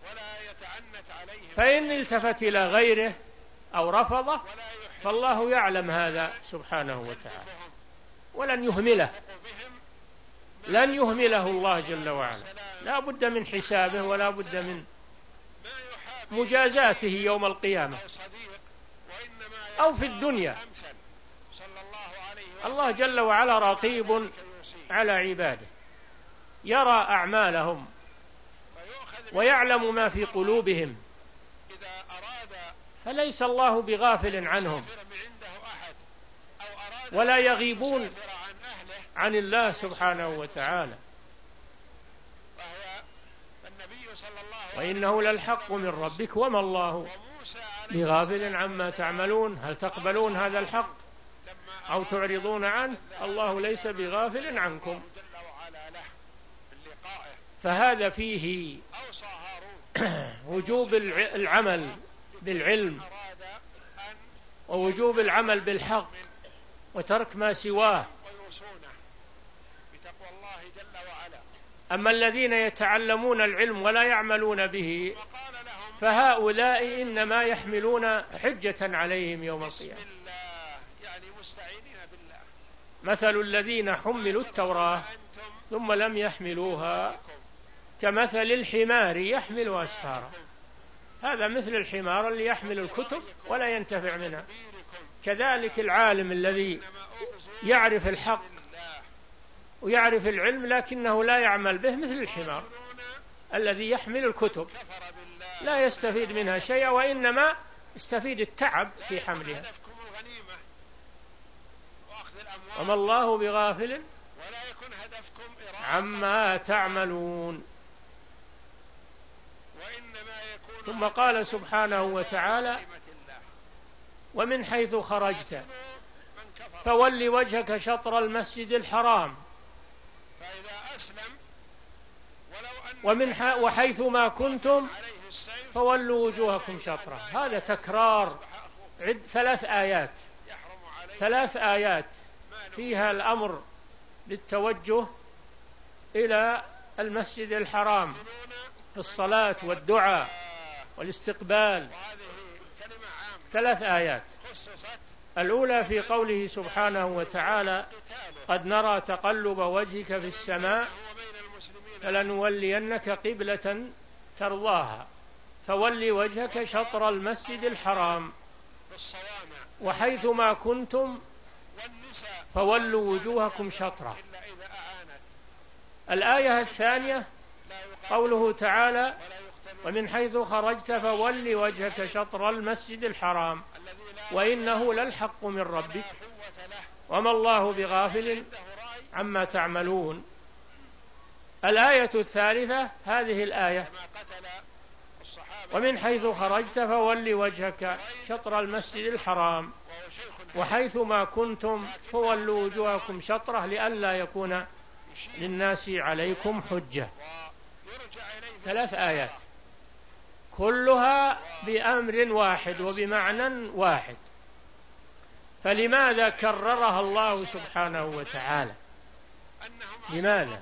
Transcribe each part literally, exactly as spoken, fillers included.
فإن التفت إلى غيره أو رفضه فالله يعلم هذا سبحانه وتعالى ولن يهمله، لن يهمله الله جل وعلا، لا بد من حسابه ولا بد من مجازاته يوم القيامة أو في الدنيا. الله جل وعلا رقيب على عباده، يرى أعمالهم ويعلم ما في قلوبهم، فليس الله بغافل عنهم ولا يغيبون عن الله سبحانه وتعالى. وإنه للحق من ربك وما الله بغافل عما تعملون. هل تقبلون هذا الحق أو تعرضون عنه؟ الله ليس بغافل عنكم. فهذا فيه وجوب العمل بالعلم ووجوب العمل بالحق وترك ما سواه. أما الذين يتعلمون العلم ولا يعملون به فهؤلاء إنما يحملون حجة عليهم يوم القيامة. مثل الذين حملوا التوراة ثم لم يحملوها كمثل الحمار يحمل أسفارا. هذا مثل الحمار اللي يحمل الكتب ولا ينتفع منها. كذلك العالم الذي يعرف الحق ويعرف العلم لكنه لا يعمل به مثل الحمار الذي يحمل الكتب لا يستفيد منها شيئا وإنما يستفيد التعب في حملها. وما الله بغافل عما تعملون. ثم قال سبحانه وتعالى ومن حيث خرجت فول وجهك شطر المسجد الحرام ومن وحيث ما كنتم فولوا وجوهكم شطره. هذا تكرار عد ثلاث آيات ثلاث آيات فيها الأمر بالتوجه إلى المسجد الحرام في الصلاة والدعاء والاستقبال. ثلاث آيات. الأولى في قوله سبحانه وتعالى قد نرى تقلب وجهك في السماء فلنولينك قبلة ترضاها فول وجهك شطر المسجد الحرام وحيث ما كنتم فولوا وجوهكم شطره. الآية الثانية قوله تعالى ومن حيث خرجت فول وجهك شطر المسجد الحرام وإنه للحق من ربك وما الله بغافل عما تعملون. الآية الثالثة هذه الآية ومن حيث خرجت فول وجهك شطر المسجد الحرام وحيث ما كنتم فولوا وجوهكم شطره لئلا يكون للناس عليكم حجة. ثلاث آيات كلها بأمر واحد وبمعنى واحد. فلماذا كررها الله سبحانه وتعالى؟ لماذا؟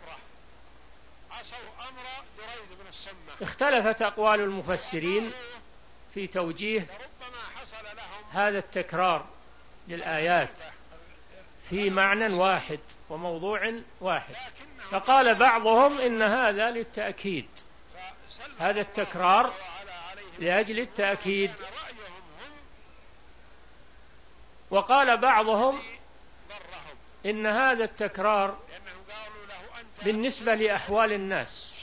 اختلفت أقوال المفسرين في توجيه هذا التكرار للآيات في معنى واحد وموضوع واحد. فقال بعضهم إن هذا للتأكيد، هذا التكرار لأجل التأكيد. وقال بعضهم إن هذا التكرار بالنسبة لأحوال الناس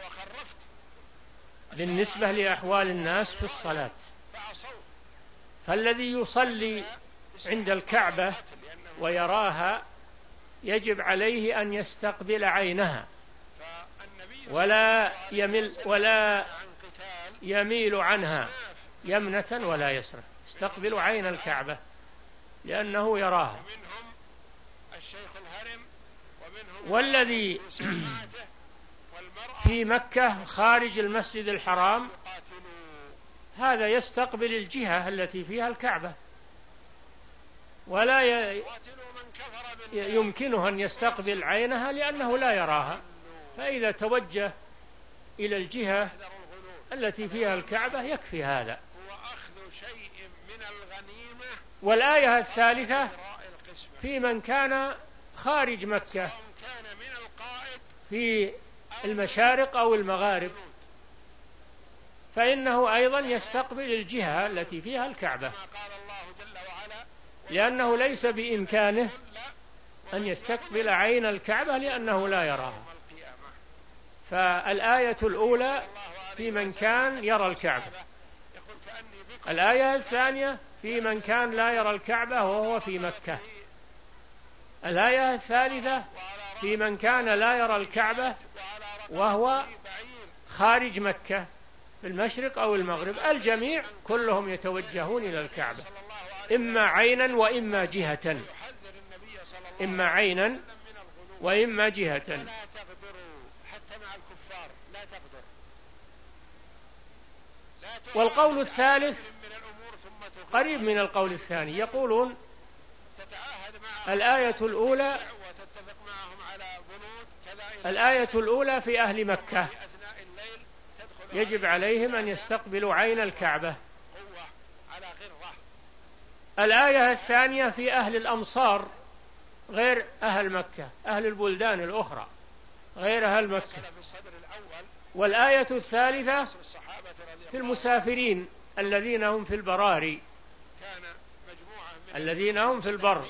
بالنسبة لأحوال الناس في الصلاة. فالذي يصلي عند الكعبة ويراها يجب عليه أن يستقبل عينها ولا يمل ولا يميل عنها يمنة ولا يسرة، استقبل عين الكعبة لأنه يراها. والذي في مكة خارج المسجد الحرام هذا يستقبل الجهة التي فيها الكعبة ولا يمكنه أن يستقبل عينها لأنه لا يراها. فإذا توجه إلى الجهة التي فيها الكعبة يكفي هذا. والآية الثالثة في من كان خارج مكة في المشارق أو المغارب، فإنه أيضا يستقبل الجهة التي فيها الكعبة، لأنه ليس بإمكانه أن يستقبل عين الكعبة لأنه لا يراها. فالآية الأولى في من كان يرى الكعبة، الآية الثانية في من كان لا يرى الكعبة وهو في مكة، الآية الثالثة في من كان لا يرى الكعبة وهو خارج مكة في المشرق أو المغرب. الجميع كلهم يتوجهون إلى الكعبة إما عينا وإما جهة، إما عينا وإما جهة. والقول الثالث قريب من القول الثاني، يقولون الآية الأولى الآية الأولى في أهل مكة يجب عليهم أن يستقبلوا عين الكعبة. الآية الثانية في أهل الأمصار غير أهل مكة، أهل البلدان الأخرى غير أهل مكة. والآية الثالثة في المسافرين الذين هم في البراري، الذين هم في البر،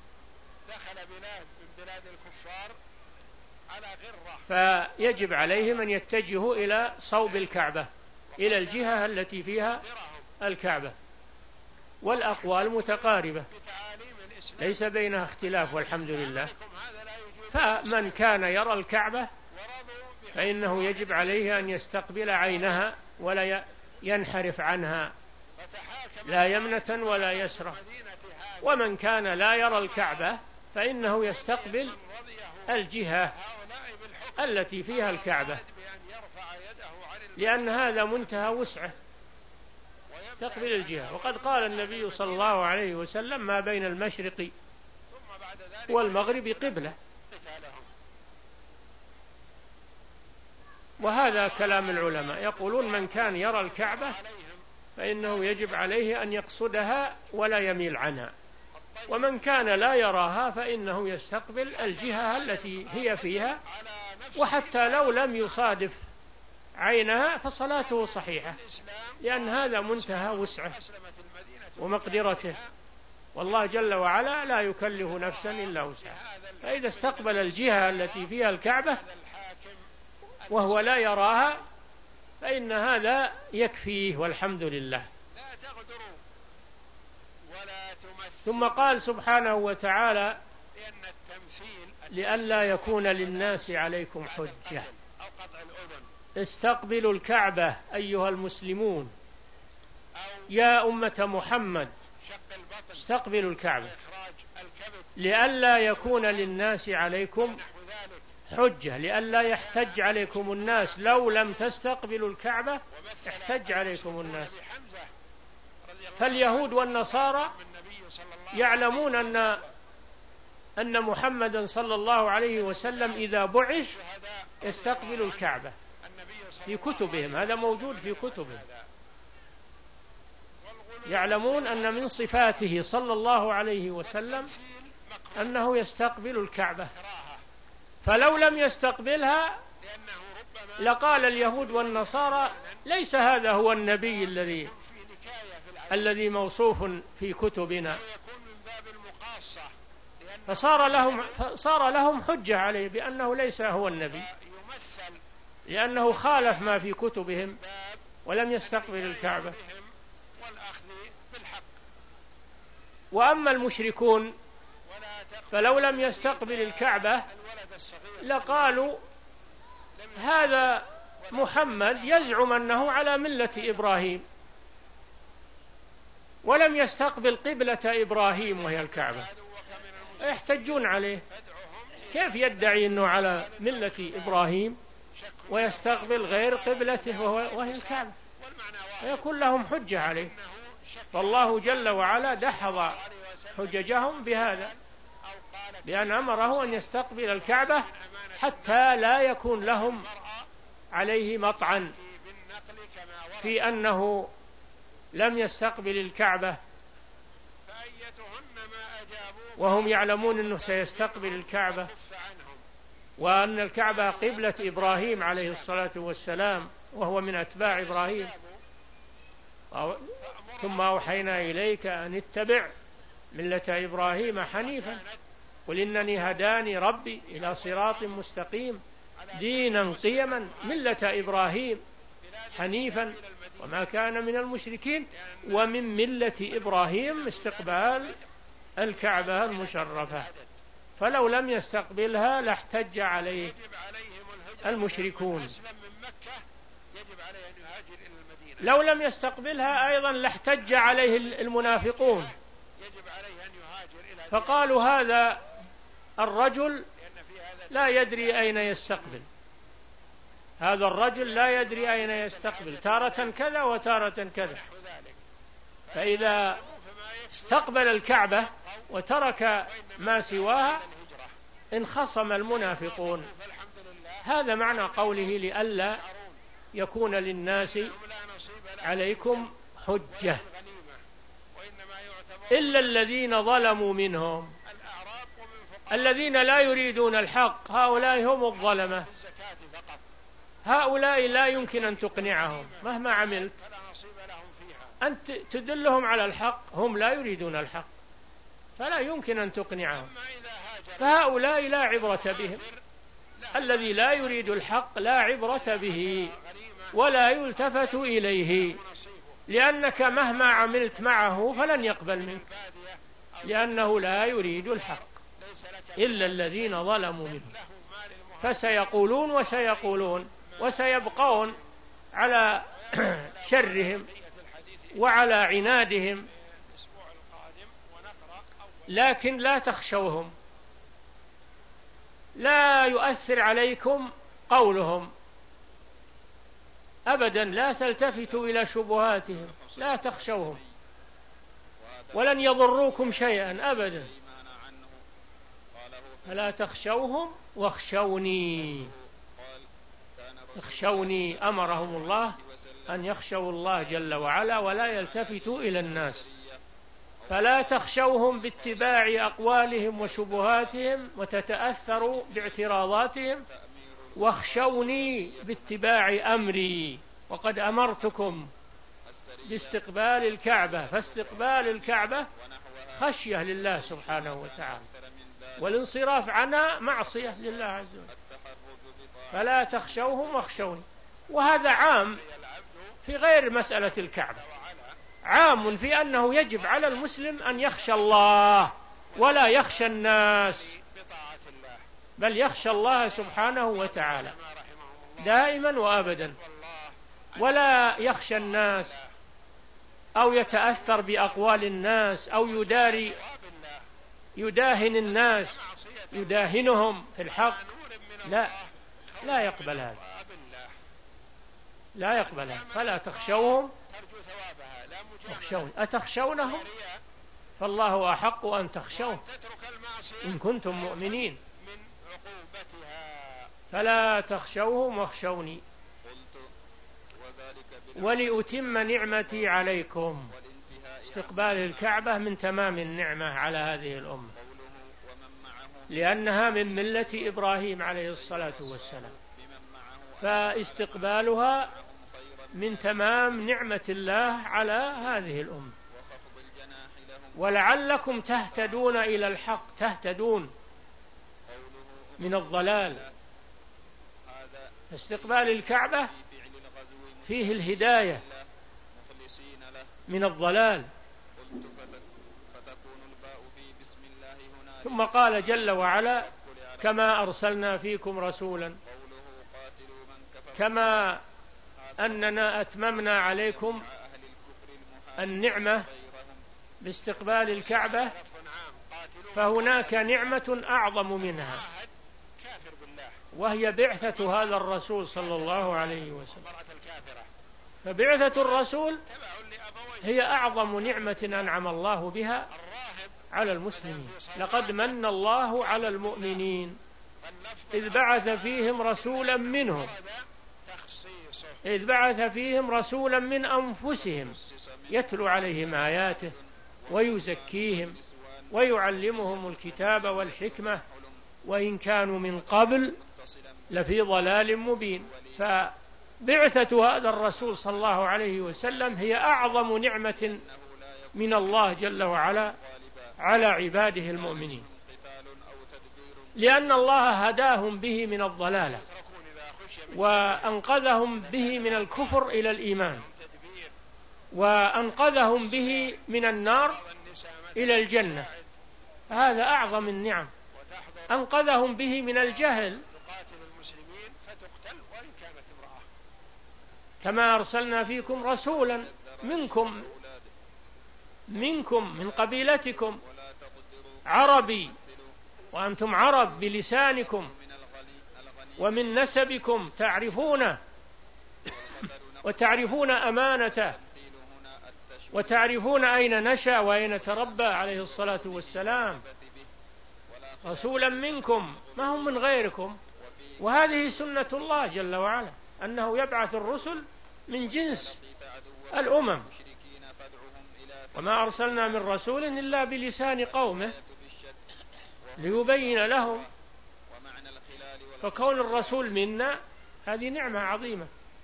فيجب عليهم أن يتجهوا إلى صوب الكعبة، إلى الجهة التي فيها الكعبة. والأقوال متقاربة ليس بينها اختلاف والحمد لله. فمن كان يرى الكعبة فإنه يجب عليه أن يستقبل عينها ولا ينحرف عنها لا يمنة ولا يسرة. ومن كان لا يرى الكعبة فإنه يستقبل الجهة التي فيها الكعبة، لأن هذا منتهى وسعه، تقبل الجهة. وقد قال النبي صلى الله عليه وسلم ما بين المشرق والمغرب قبلة. وهذا كلام العلماء، يقولون من كان يرى الكعبة فإنه يجب عليه أن يقصدها ولا يميل عنها، ومن كان لا يراها فإنه يستقبل الجهة التي هي فيها، وحتى لو لم يصادف عينها فصلاته صحيحة، لأن هذا منتهى وسعه ومقدرته، والله جل وعلا لا يكلف نفسا إلا وسعها. فإذا استقبل الجهة التي فيها الكعبة وهو لا يراها فإن هذا يكفيه والحمد لله. ثم قال سبحانه وتعالى لئلا يكون للناس عليكم حجة استقبلوا الكعبة أيها المسلمون، يا أمة محمد استقبلوا الكعبة لئلا يكون للناس عليكم حجة، لئلا يحتج عليكم الناس، لو لم تستقبلوا الكعبة احتج عليكم الناس. فاليهود والنصارى يعلمون أن أن محمدا صلى الله عليه وسلم إذا بعث يستقبل الكعبة في كتبهم، هذا موجود في كتبهم، يعلمون أن من صفاته صلى الله عليه وسلم أنه يستقبل الكعبة، فلو لم يستقبلها لقال اليهود والنصارى ليس هذا هو النبي الذي الذي موصوف في كتبنا، فصار لهم صار لهم حجة عليه بأنه ليس هو النبي، لأنه خالف ما في كتبهم ولم يستقبل الكعبة. وأما المشركون فلو لم يستقبل الكعبة لقالوا هذا محمد يزعم أنه على ملة إبراهيم ولم يستقبل قبلة إبراهيم وهي الكعبة، يحتجون عليه، كيف يدعي أنه على ملة إبراهيم ويستقبل غير قبلته وهي الكعبة؟ ويكون لهم حجة عليه. فالله جل وعلا دحض حججهم بهذا، بأن أمره أن يستقبل الكعبة حتى لا يكون لهم عليه مطعن في أنه لم يستقبل الكعبة وهم يعلمون أنه سيستقبل الكعبة، وأن الكعبة قبلة إبراهيم عليه الصلاة والسلام وهو من أتباع إبراهيم، ثم أوحينا إليك أن اتبع ملة إبراهيم حنيفا قل إنني هداني ربي إلى صراط مستقيم دينا قيما ملة إبراهيم حنيفا وما كان من المشركين، ومن ملة إبراهيم استقبال الكعبة المشرفة، فلو لم يستقبلها لاحتج عليه المشركون. لو لم يستقبلها أيضا لاحتج عليه المنافقون، فقالوا هذا الرجل لا يدري أين يستقبل، هذا الرجل لا يدري أين يستقبل، تارة كذا وتارة كذا، فإذا استقبل الكعبة وترك ما سواها انخصم المنافقون. هذا معنى قوله لئلا يكون للناس عليكم حجة إلا الذين ظلموا منهم. الذين لا يريدون الحق هؤلاء هم الظلمة، هؤلاء لا يمكن أن تقنعهم مهما عملت، أنت تدلهم على الحق، هم لا يريدون الحق فلا يمكن أن تقنعهم، فهؤلاء لا عبرة بهم. الذي لا يريد الحق لا عبرة به ولا يلتفت إليه، لأنك مهما عملت معه فلن يقبل منك، لأنه لا يريد الحق إلا الذين ظلموا منه. فسيقولون وسيقولون وسيبقون على شرهم وعلى عنادهم، لكن لا تخشوهم، لا يؤثر عليكم قولهم أبدا، لا تلتفتوا إلى شبهاتهم، لا تخشوهم ولن يضروكم شيئا أبدا، فلا تخشوهم واخشوني. اخشوني أمرهم الله أن يخشوا الله جل وعلا ولا يلتفتوا إلى الناس، فلا تخشوهم باتباع أقوالهم وشبهاتهم وتتأثروا باعتراضاتهم، واخشوني باتباع أمري، وقد أمرتكم باستقبال الكعبة، فاستقبال الكعبة خشية لله سبحانه وتعالى، والانصراف عنها معصية لله عز وجل. فلا تخشوهم واخشوني، وهذا عام في غير مسألة الكعبة، عام في أنه يجب على المسلم أن يخشى الله ولا يخشى الناس، بل يخشى الله سبحانه وتعالى دائما وأبدا، ولا يخشى الناس أو يتأثر بأقوال الناس أو يداري يداهن الناس يداهنهم في الحق، لا لا يقبل هذا، لا يقبل هذا. فلا تخشوهم واخشوني. أتخشونهم؟ فالله أحق أن تخشوه إن كنتم مؤمنين. فلا تخشوهم واخشوني ولأتم نعمتي عليكم. استقبال الكعبة من تمام النعمة على هذه الأمة، لأنها من ملة إبراهيم عليه الصلاة والسلام، فاستقبالها من تمام نعمة الله على هذه الأمة. ولعلكم تهتدون إلى الحق، تهتدون من الضلال. استقبال الكعبة فيه الهداية من الضلال. ثم قال جل وعلا كما أرسلنا فيكم رسولا كما أننا أتممنا عليكم النعمة باستقبال الكعبة، فهناك نعمة أعظم منها، وهي بعثة هذا الرسول صلى الله عليه وسلم. فبعثة الرسول هي أعظم نعمة أنعم الله بها على المسلمين. لقد من الله على المؤمنين إذ بعث فيهم رسولا منهم إذ بعث فيهم رسولا من أنفسهم يتلو عليهم آياته ويزكيهم ويعلمهم الكتاب والحكمة وإن كانوا من قبل لفي ضلال مبين. فبعثة هذا الرسول صلى الله عليه وسلم هي أعظم نعمة من الله جل وعلا على عباده المؤمنين، لأن الله هداهم به من الضلالة وأنقذهم به من الكفر إلى الإيمان، وأنقذهم به من النار إلى الجنة. هذا أعظم النعم. أنقذهم به من الجهل، كما أرسلنا فيكم رسولا منكم منكم من قبيلتكم عربي وأنتم عرب بلسانكم ومن نسبكم تعرفونه وتعرفون أمانته وتعرفون أين نشأ وأين تربى عليه الصلاة والسلام. رسولا منكم، ما هم من غيركم. وهذه سنة الله جل وعلا، أنه يبعث الرسل من جنس الأمم، وما أرسلنا من رسول إلا بلسان قومه ليبين لهم. فكون الرسول منا هذه نعمة عظيمة،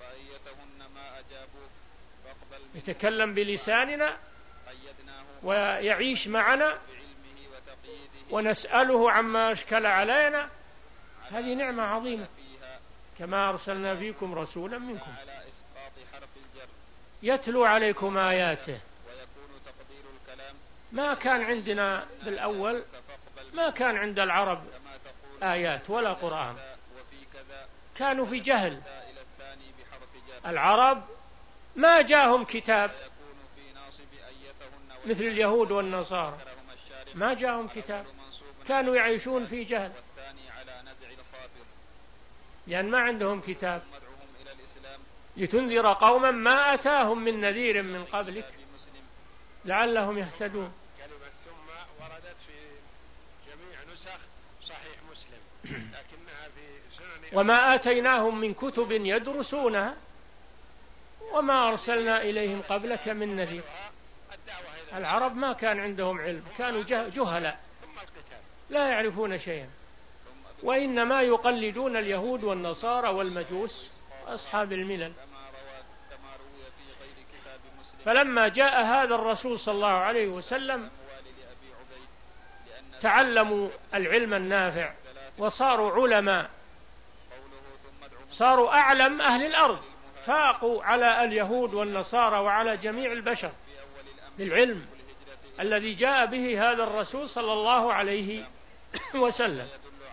يتكلم بلساننا ويعيش معنا ونسأله عما أشكل علينا، هذه نعمة عظيمة. كما أرسلنا فيكم رسولا منكم يتلو عليكم آياته. ما كان عندنا بالأول، ما كان عند العرب آيات ولا قرآن، كانوا في جهل. العرب ما جاءهم كتاب مثل اليهود والنصارى، ما جاءهم كتاب، كانوا يعيشون في جهل لأن ما عندهم كتاب. لتنذر قوما ما أتاهم من نذير من قبلك لعلهم يهتدون. كلمة ثم وردت في جميع نسخ صحيح مسلم، لكنها في سنن. وما آتيناهم من كتب يدرسونها وما أرسلنا إليهم قبلك من نذير. العرب ما كان عندهم علم، كانوا جهلاء لا يعرفون شيئا، وإنما يقلدون اليهود والنصارى والمجوس وأصحاب الملل. فلما جاء هذا الرسول صلى الله عليه وسلم تعلموا العلم النافع وصاروا علماء، صاروا أعلم أهل الأرض، فاقوا على اليهود والنصارى وعلى جميع البشر بالعلم الذي جاء به هذا الرسول صلى الله عليه وسلم.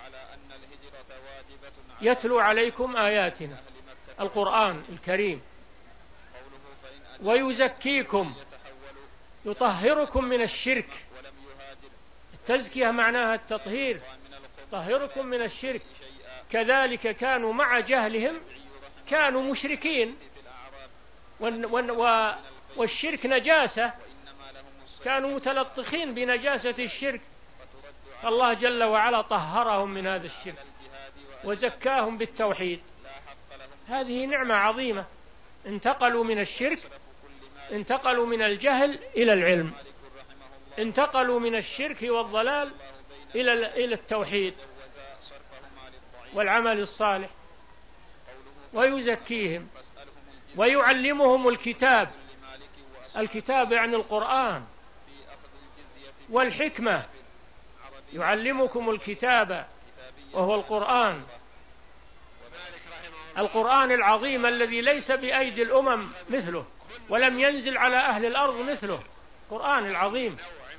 يتلو عليكم آياتنا، القرآن الكريم، ويزكيكم، يطهركم من الشرك. التزكية معناها التطهير، يطهركم من الشرك. كذلك كانوا مع جهلهم كانوا مشركين، والشرك نجاسة، كانوا متلطخين بنجاسة الشرك، الله جل وعلا طهرهم من هذا الشرك وزكاهم بالتوحيد. هذه نعمة عظيمة. انتقلوا من الشرك، انتقلوا من الجهل إلى العلم، انتقلوا من الشرك والضلال إلى إلى التوحيد والعمل الصالح. ويزكيهم ويعلمهم الكتاب، الكتاب يعني القرآن، والحكمة. يعلمكم الكتاب وهو القرآن، القرآن العظيم الذي ليس بأيدي الأمم مثله ولم ينزل على أهل الأرض مثله، القرآن العظيم.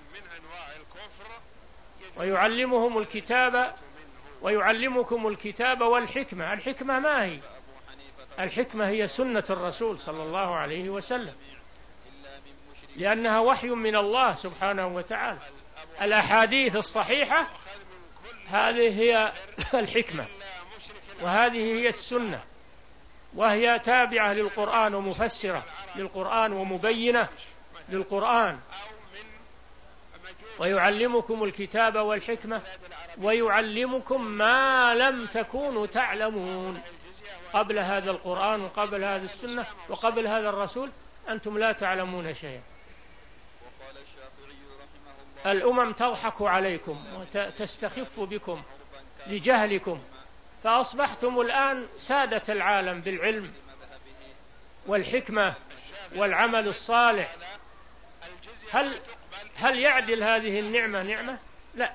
ويعلمهم الكتاب ويعلمكم الكتاب والحكمة. الحكمة ما هي؟ الحكمة هي سنة الرسول صلى الله عليه وسلم، لأنها وحي من الله سبحانه وتعالى. الأحاديث الصحيحة هذه هي الحكمة، وهذه هي السنة، وهي تابعة للقرآن ومفسرة للقرآن ومبينة للقرآن. ويعلمكم الكتاب والحكمة ويعلمكم ما لم تكونوا تعلمون. قبل هذا القرآن وقبل هذه السنة وقبل هذا الرسول أنتم لا تعلمون شيئا. الأمم تضحك عليكم وتستخف بكم لجهلكم، فأصبحتم الآن سادة العالم بالعلم والحكمة والعمل الصالح. هل هل يعدل هذه النعمة نعمة؟ لا.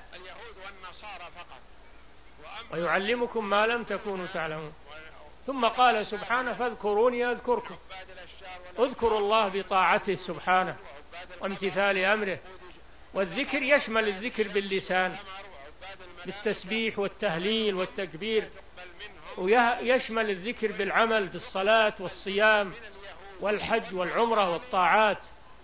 ويعلمكم ما لم تكونوا تعلمون. ثم قال سبحانه فاذكروني أذكركم. اذكروا الله بطاعته سبحانه وامتثال أمره. والذكر يشمل الذكر باللسان بالتسبيح والتهليل والتكبير، ويشمل الذكر بالعمل بالصلاة والصيام والحج والعمرة والطاعات،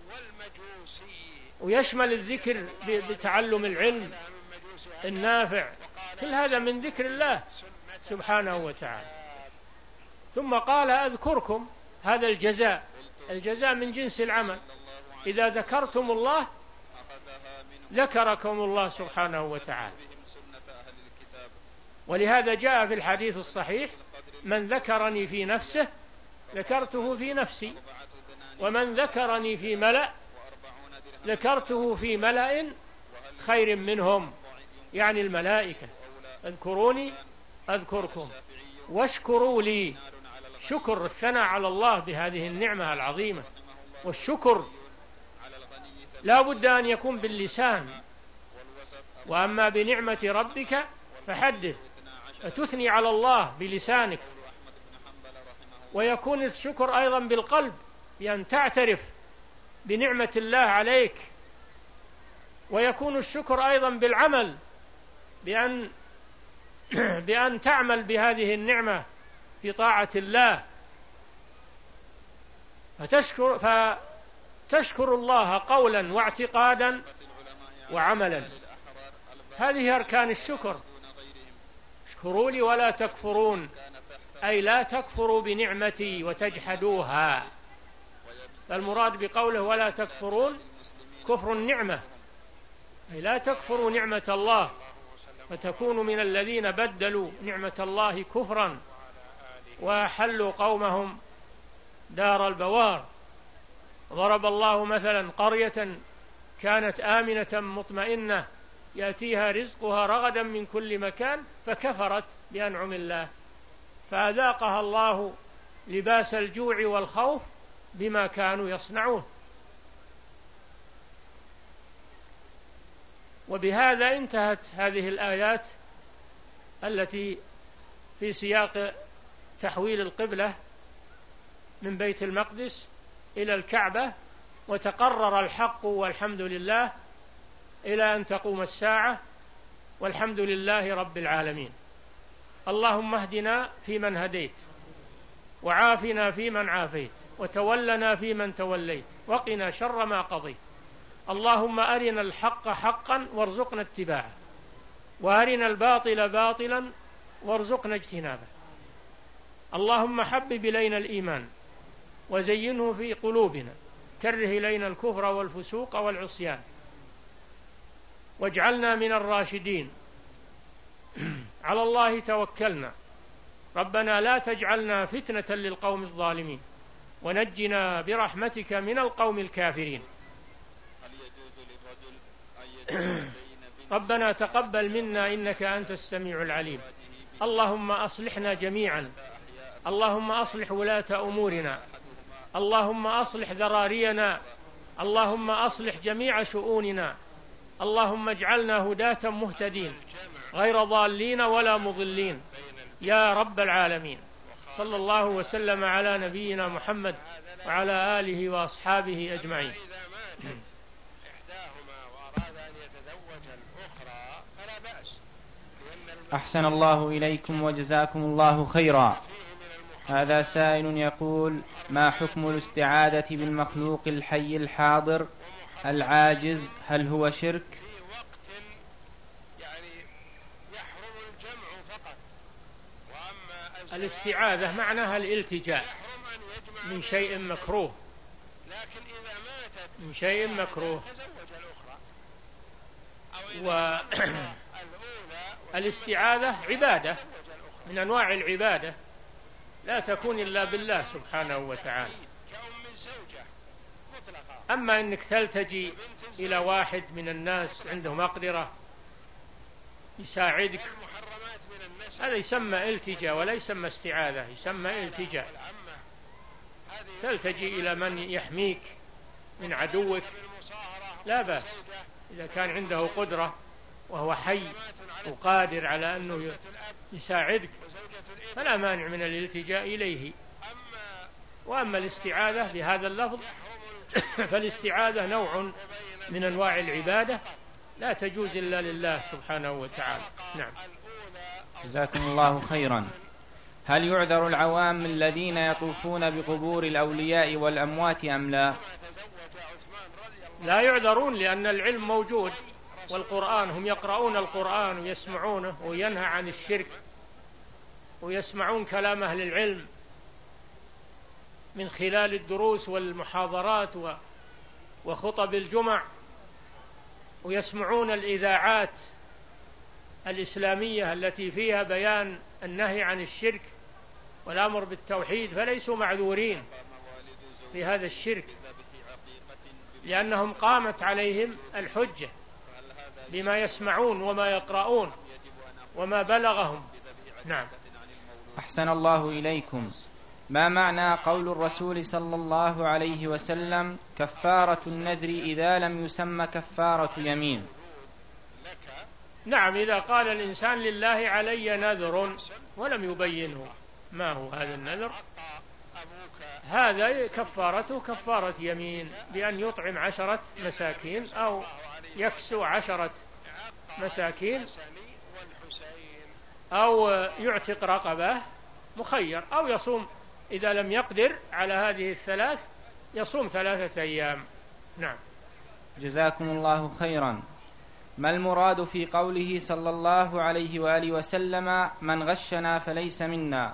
ويشمل الذكر بتعلم العلم النافع. كل هذا من ذكر الله سبحانه وتعالى. ثم قال أذكركم، هذا الجزاء، الجزاء من جنس العمل. إذا ذكرتم الله ذكركم الله سبحانه وتعالى. ولهذا جاء في الحديث الصحيح من ذكرني في نفسه ذكرته في نفسي، ومن ذكرني في ملأ ذكرته في ملأ خير منهم، يعني الملائكة. اذكروني أذكركم واشكروا لي. شكر الثناء على الله بهذه النعمة العظيمة، والشكر لا بد أن يكون باللسان. وأما بنعمة ربك فحدث، فتثني على الله بلسانك. ويكون الشكر أيضا بالقلب، بأن تعترف بنعمة الله عليك. ويكون الشكر أيضا بالعمل، بأن بأن تعمل بهذه النعمة في طاعة الله، فتشكر, فتشكر الله قولا واعتقادا وعملا. هذه أركان الشكر. اشكروا لي ولا تكفرون، أي لا تكفروا بنعمتي وتجحدوها. فالمراد بقوله ولا تكفرون كفر النعمة، أي لا تكفروا نعمة الله فتكونوا من الذين بدلوا نعمة الله كفرا وحلوا قومهم دار البوار. ضرب الله مثلا قرية كانت آمنة مطمئنة يأتيها رزقها رغدا من كل مكان فكفرت بأنعم الله فأذاقها الله لباس الجوع والخوف بما كانوا يصنعون. وبهذا انتهت هذه الآيات التي في سياق تحويل القبلة من بيت المقدس إلى الكعبة، وتقرر الحق والحمد لله إلى أن تقوم الساعة، والحمد لله رب العالمين. اللهم اهدنا فيمن هديت، وعافنا فيمن عافيت، وتولنا فيمن توليت، وقنا شر ما قضيت. اللهم أرنا الحق حقا وارزقنا اتباعه، وأرنا الباطل باطلا وارزقنا اجتنابه. اللهم حبب إلينا الإيمان وزينه في قلوبنا، كره إلينا الكفر والفسوق والعصيان، واجعلنا من الراشدين. على الله توكلنا، ربنا لا تجعلنا فتنة للقوم الظالمين، ونجنا برحمتك من القوم الكافرين. ربنا تقبل منا إنك أنت السميع العليم. اللهم أصلحنا جميعا، اللهم أصلح ولاة أمورنا، اللهم أصلح ذرارينا، اللهم أصلح جميع شؤوننا، اللهم اجعلنا هداة مهتدين غير ضالين ولا مضلين يا رب العالمين. صلى الله وسلم على نبينا محمد وعلى آله وأصحابه أجمعين. أحسن الله إليكم وجزاكم الله خيرا. هذا سائل يقول: ما حكم الاستعاذة بالمخلوق الحي الحاضر العاجز؟ هل هو شرك؟ الاستعاذة معناها الالتجاء من شيء مكروه، من شيء مكروه. والاستعاذة عبادة من أنواع العبادة، لا تكون إلا بالله سبحانه وتعالى. أما أنك تلتجي إلى واحد من الناس عنده مقدرة يساعدك، هذا يسمى التجاء ولا يسمى استعاذة، يسمى التجاء. تلتجي إلى من يحميك من عدوك لا بأس، إذا كان عنده قدرة وهو حي وقادر على أنه يساعدك فلا مانع من الالتجاء إليه. وأما الاستعاذة بهذا اللفظ فالاستعاذة نوع من أنواع العبادة لا تجوز إلا لله سبحانه وتعالى. نعم. جزاكم الله خيرا. هل يعذر العوام الذين يطوفون بقبور الأولياء والأموات أم لا؟ لا يعذرون، لأن العلم موجود والقرآن، هم يقرؤون القرآن ويسمعونه وينهى عن الشرك ويسمعون كلام أهل العلم من خلال الدروس والمحاضرات وخطب الجمع، ويسمعون الإذاعات الإسلامية التي فيها بيان النهي عن الشرك والأمر بالتوحيد، فليسوا معذورين في هذا الشرك لأنهم قامت عليهم الحجة بما يسمعون وما يقرؤون وما بلغهم. نعم. أحسن الله إليكم. ما معنى قول الرسول صلى الله عليه وسلم كفارة النذر إذا لم يسمى كفارة يمين؟ نعم، إذا قال الإنسان لله علي نذر ولم يبينه ما هو هذا النذر، هذا كفارته كفارة يمين بأن يطعم عشرة مساكين أو يكسو عشرة مساكين أو يعتق رقبة مخير، أو يصوم إذا لم يقدر على هذه الثلاث يصوم ثلاثة أيام. نعم. جزاكم الله خيرا. ما المراد في قوله صلى الله عليه وآله وسلم من غشنا فليس منا؟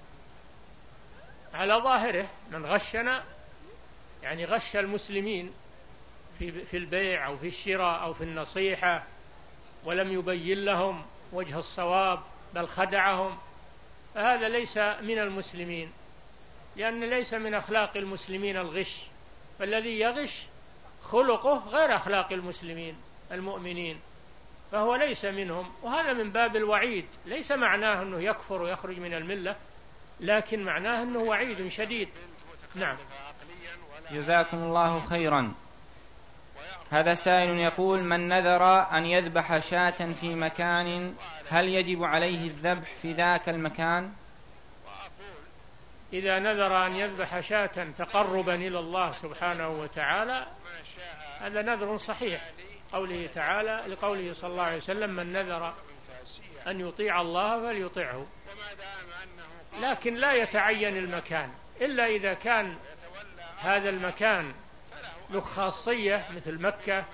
على ظاهره من غشنا يعني غش المسلمين في في البيع أو في الشراء أو في النصيحة ولم يبين لهم وجه الصواب بل خدعهم، فهذا ليس من المسلمين، لأن ليس من أخلاق المسلمين الغش، فالذي يغش خلقه غير أخلاق المسلمين المؤمنين، فهو ليس منهم. وهذا من باب الوعيد، ليس معناه أنه يكفر ويخرج من الملة، لكن معناه أنه وعيد شديد. نعم. جزاكم الله خيرا. هذا سائل يقول من نذر أن يذبح شاة في مكان هل يجب عليه الذبح في ذاك المكان؟ إذا نذر أن يذبح شاة تقربا إلى الله سبحانه وتعالى هذا نذر صحيح، قوله تعالى لقوله صلى الله عليه وسلم من نذر أن يطيع الله فليطيعه، لكن لا يتعين المكان إلا إذا كان هذا المكان له خاصية مثل مكة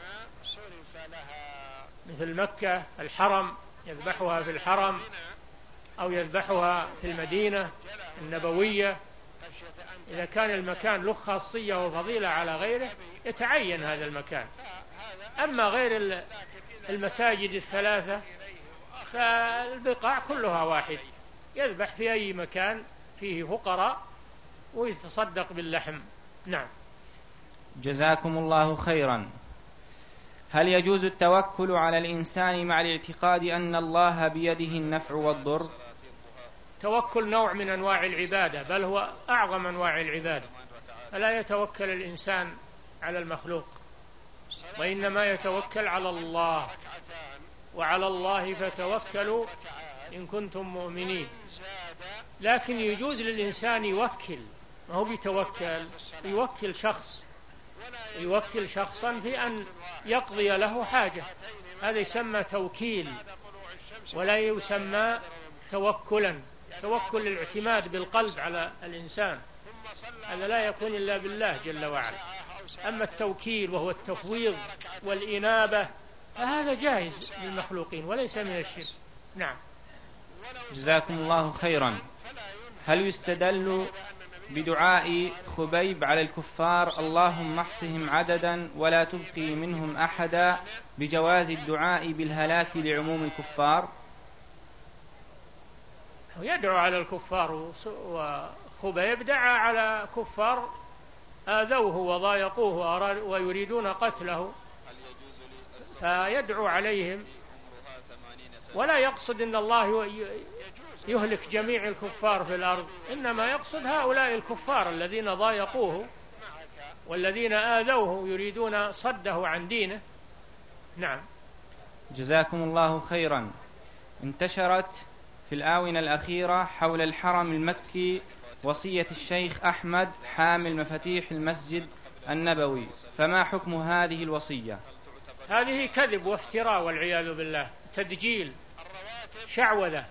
مثل مكة الحرم يذبحها في الحرم أو يذبحها في المدينة النبوية. إذا كان المكان له خاصية وفضيلة على غيره يتعين هذا المكان. أما غير المساجد الثلاثة فالبقاع كلها واحد، يذبح في أي مكان فيه فقراء ويتصدق باللحم. نعم. جزاكم الله خيرا. هل يجوز التوكل على الإنسان مع الاعتقاد أن الله بيده النفع والضر؟ توكل نوع من أنواع العبادة، بل هو أعظم أنواع العبادة، فلا يتوكل الإنسان على المخلوق وإنما يتوكل على الله، وعلى الله فتوكلوا إن كنتم مؤمنين. لكن يجوز للإنسان يوكل، ما هو بيتوكل، يوكل شخص يوكل شخصا في أن يقضي له حاجة، هذا يسمى توكيل ولا يسمى توكلا. توكل الاعتماد بالقلب على الإنسان، هذا لا يكون إلا بالله جل وعلا. أما التوكيل وهو التفويض والإنابة فهذا جائز للمخلوقين وليس من الشرك. نعم. جزاكم الله خيرا. هل يستدل بدعاء خبيب على الكفار اللهم احصهم عددا ولا تبقي منهم أحدا بجواز الدعاء بالهلاك لعموم الكفار؟ يدعو على الكفار، وخبيب دعا على كفار آذوه وضايقوه ويريدون قتله، فيدعو عليهم ولا يقصد أن الله يهلك جميع الكفار في الأرض، إنما يقصد هؤلاء الكفار الذين ضايقوه والذين آذوه يريدون صده عن دينه. نعم. جزاكم الله خيرا. انتشرت في الآونة الأخيرة حول الحرم المكي وصية الشيخ أحمد حامل مفاتيح المسجد النبوي، فما حكم هذه الوصية؟ هذه كذب وافتراء والعياذ بالله، تدجيل، شعوذة،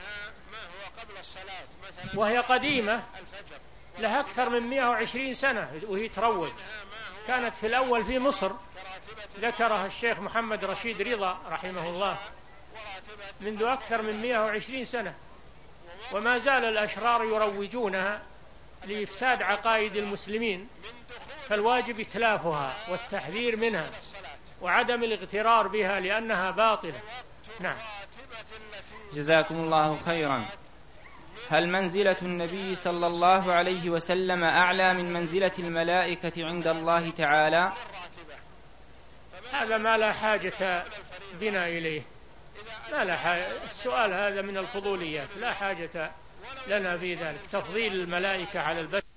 وهي قديمة لها أكثر من مئة وعشرين سنة وهي تروج. كانت في الأول في مصر، ذكرها الشيخ محمد رشيد رضا رحمه الله منذ أكثر من مئة وعشرين سنة، وما زال الأشرار يروجونها لإفساد عقائد المسلمين، فالواجب إتلافها والتحذير منها وعدم الاغترار بها لأنها باطلة. نعم. جزاكم الله خيرا. هل منزلة النبي صلى الله عليه وسلم أعلى من منزلة الملائكة عند الله تعالى؟ هذا ما لا حاجة بنا إليه، ما لا حاجة. السؤال هذا من الفضوليات، لا حاجة لنا في ذلك، تفضيل الملائكة على البشر.